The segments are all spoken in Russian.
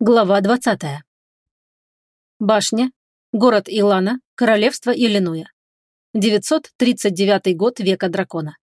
Глава 20. Башня. Город Илана. Королевство Иллинуя. 939 год века дракона.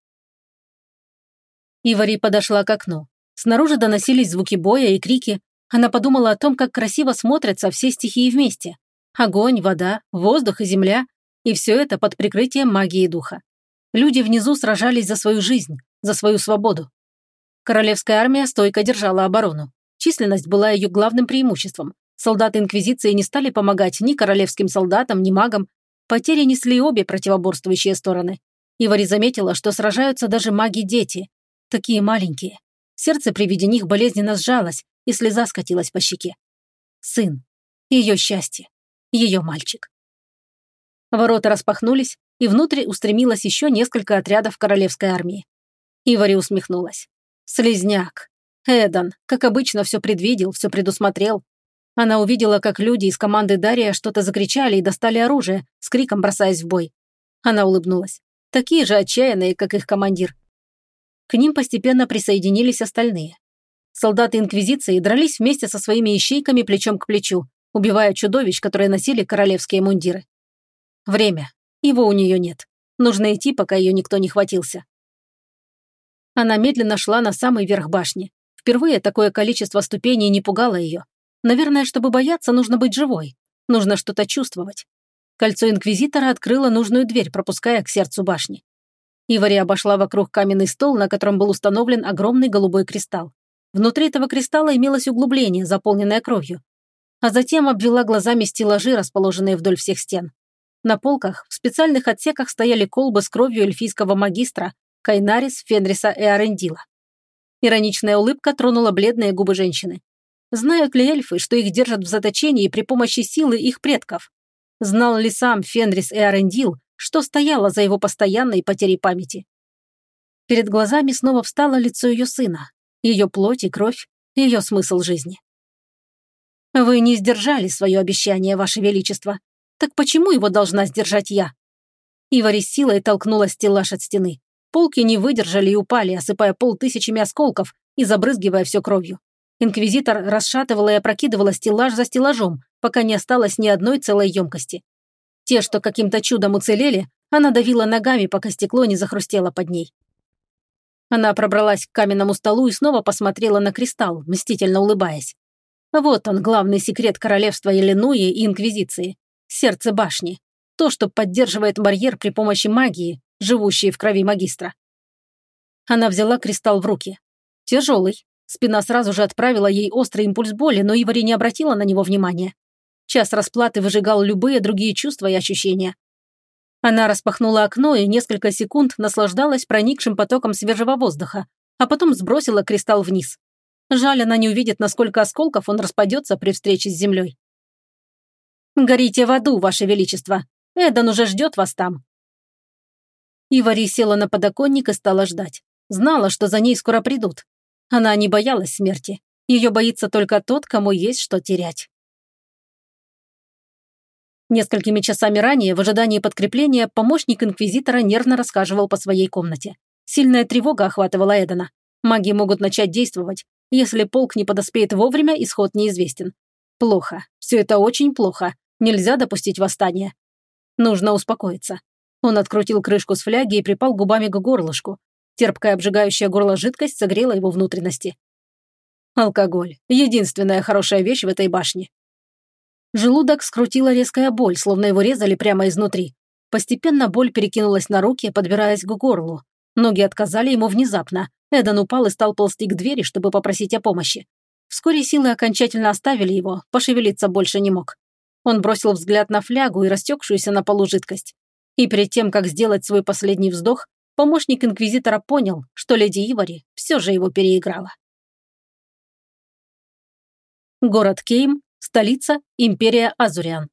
Ивари подошла к окну. Снаружи доносились звуки боя и крики. Она подумала о том, как красиво смотрятся все стихии вместе. Огонь, вода, воздух и земля. И все это под прикрытием магии духа. Люди внизу сражались за свою жизнь, за свою свободу. Королевская армия стойко держала оборону. Численность была ее главным преимуществом. Солдаты Инквизиции не стали помогать ни королевским солдатам, ни магам. Потери несли обе противоборствующие стороны. Ивари заметила, что сражаются даже маги-дети. Такие маленькие. Сердце при виде них болезненно сжалось, и слеза скатилась по щеке. Сын. Ее счастье. Ее мальчик. Ворота распахнулись, и внутрь устремилось еще несколько отрядов королевской армии. Ивари усмехнулась. Слизняк. Эдан, как обычно, все предвидел, все предусмотрел. Она увидела, как люди из команды Дария что-то закричали и достали оружие, с криком бросаясь в бой. Она улыбнулась. Такие же отчаянные, как их командир. К ним постепенно присоединились остальные. Солдаты Инквизиции дрались вместе со своими ищейками плечом к плечу, убивая чудовищ, которые носили королевские мундиры. Время. Его у нее нет. Нужно идти, пока ее никто не хватился. Она медленно шла на самый верх башни. Впервые такое количество ступеней не пугало ее. Наверное, чтобы бояться, нужно быть живой. Нужно что-то чувствовать. Кольцо Инквизитора открыло нужную дверь, пропуская к сердцу башни. Ивари обошла вокруг каменный стол, на котором был установлен огромный голубой кристалл. Внутри этого кристалла имелось углубление, заполненное кровью. А затем обвела глазами стеллажи, расположенные вдоль всех стен. На полках в специальных отсеках стояли колбы с кровью эльфийского магистра Кайнарис, Фенриса и Арендила. Ироничная улыбка тронула бледные губы женщины. Знают ли эльфы, что их держат в заточении при помощи силы их предков? Знал ли сам Фенрис и Арендил, что стояло за его постоянной потерей памяти? Перед глазами снова встало лицо ее сына, ее плоть и кровь, ее смысл жизни. «Вы не сдержали свое обещание, Ваше Величество. Так почему его должна сдержать я?» Ивари с силой толкнула стеллаж от стены. Полки не выдержали и упали, осыпая пол тысячами осколков и забрызгивая все кровью. Инквизитор расшатывала и опрокидывала стеллаж за стеллажом, пока не осталось ни одной целой емкости. Те, что каким-то чудом уцелели, она давила ногами, пока стекло не захрустело под ней. Она пробралась к каменному столу и снова посмотрела на кристалл, мстительно улыбаясь. Вот он, главный секрет королевства Иллинуи и Инквизиции. Сердце башни. То, что поддерживает барьер при помощи магии, живущей в крови магистра. Она взяла кристалл в руки. Тяжелый. Спина сразу же отправила ей острый импульс боли, но Ивари не обратила на него внимания. Час расплаты выжигал любые другие чувства и ощущения. Она распахнула окно и несколько секунд наслаждалась проникшим потоком свежего воздуха, а потом сбросила кристалл вниз. Жаль, она не увидит, насколько осколков он распадется при встрече с землей. «Горите в аду, Ваше Величество! Эдан уже ждет вас там!» Ивари села на подоконник и стала ждать. Знала, что за ней скоро придут. Она не боялась смерти. Ее боится только тот, кому есть что терять. Несколькими часами ранее, в ожидании подкрепления, помощник инквизитора нервно расхаживал по своей комнате. Сильная тревога охватывала Эдана. Маги могут начать действовать. Если полк не подоспеет вовремя, исход неизвестен. Плохо. Все это очень плохо. Нельзя допустить восстания. Нужно успокоиться. Он открутил крышку с фляги и припал губами к горлышку. Терпкая обжигающая горло жидкость согрела его внутренности. Алкоголь. Единственная хорошая вещь в этой башне. Желудок скрутила резкая боль, словно его резали прямо изнутри. Постепенно боль перекинулась на руки, подбираясь к горлу. Ноги отказали ему внезапно. Эдан упал и стал ползти к двери, чтобы попросить о помощи. Вскоре силы окончательно оставили его, пошевелиться больше не мог. Он бросил взгляд на флягу и растекшуюся на полу жидкость. И перед тем, как сделать свой последний вздох, помощник инквизитора понял, что леди Ивари все же его переиграла. Город Кейм, столица, империя Азуриан.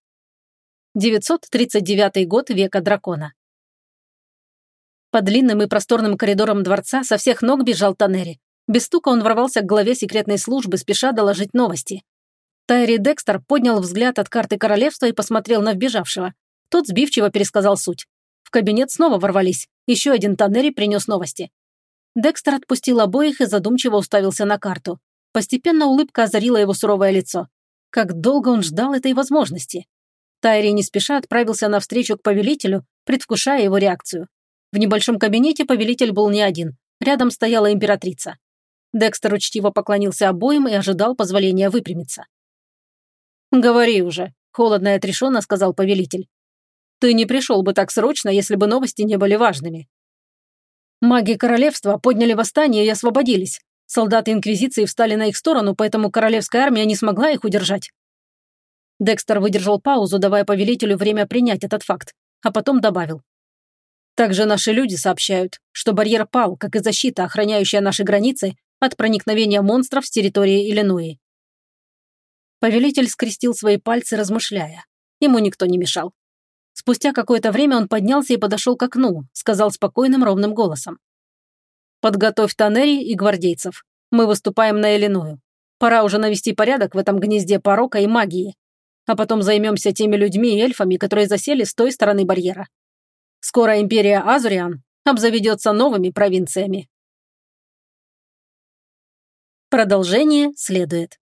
939 год века дракона. По длинным и просторным коридорам дворца со всех ног бежал Таннери. Без стука он ворвался к главе секретной службы, спеша доложить новости. Тайри Декстер поднял взгляд от карты королевства и посмотрел на вбежавшего. Тот сбивчиво пересказал суть. В кабинет снова ворвались. Еще один Таннери принес новости. Декстер отпустил обоих и задумчиво уставился на карту. Постепенно улыбка озарила его суровое лицо. Как долго он ждал этой возможности. Тайри не спеша отправился навстречу к повелителю, предвкушая его реакцию. В небольшом кабинете повелитель был не один. Рядом стояла императрица. Декстер учтиво поклонился обоим и ожидал позволения выпрямиться. «Говори уже», – холодно и отрешенно сказал повелитель. «Ты не пришел бы так срочно, если бы новости не были важными». Маги королевства подняли восстание и освободились. Солдаты Инквизиции встали на их сторону, поэтому королевская армия не смогла их удержать. Декстер выдержал паузу, давая повелителю время принять этот факт, а потом добавил. Также наши люди сообщают, что барьер пал, как и защита, охраняющая наши границы от проникновения монстров с территории Иллинуи. Повелитель скрестил свои пальцы, размышляя. Ему никто не мешал. Спустя какое-то время он поднялся и подошел к окну, сказал спокойным ровным голосом. «Подготовь Танери и гвардейцев. Мы выступаем на Иллиную. Пора уже навести порядок в этом гнезде порока и магии. А потом займемся теми людьми и эльфами, которые засели с той стороны барьера. Скоро империя Азуриан обзаведется новыми провинциями». Продолжение следует.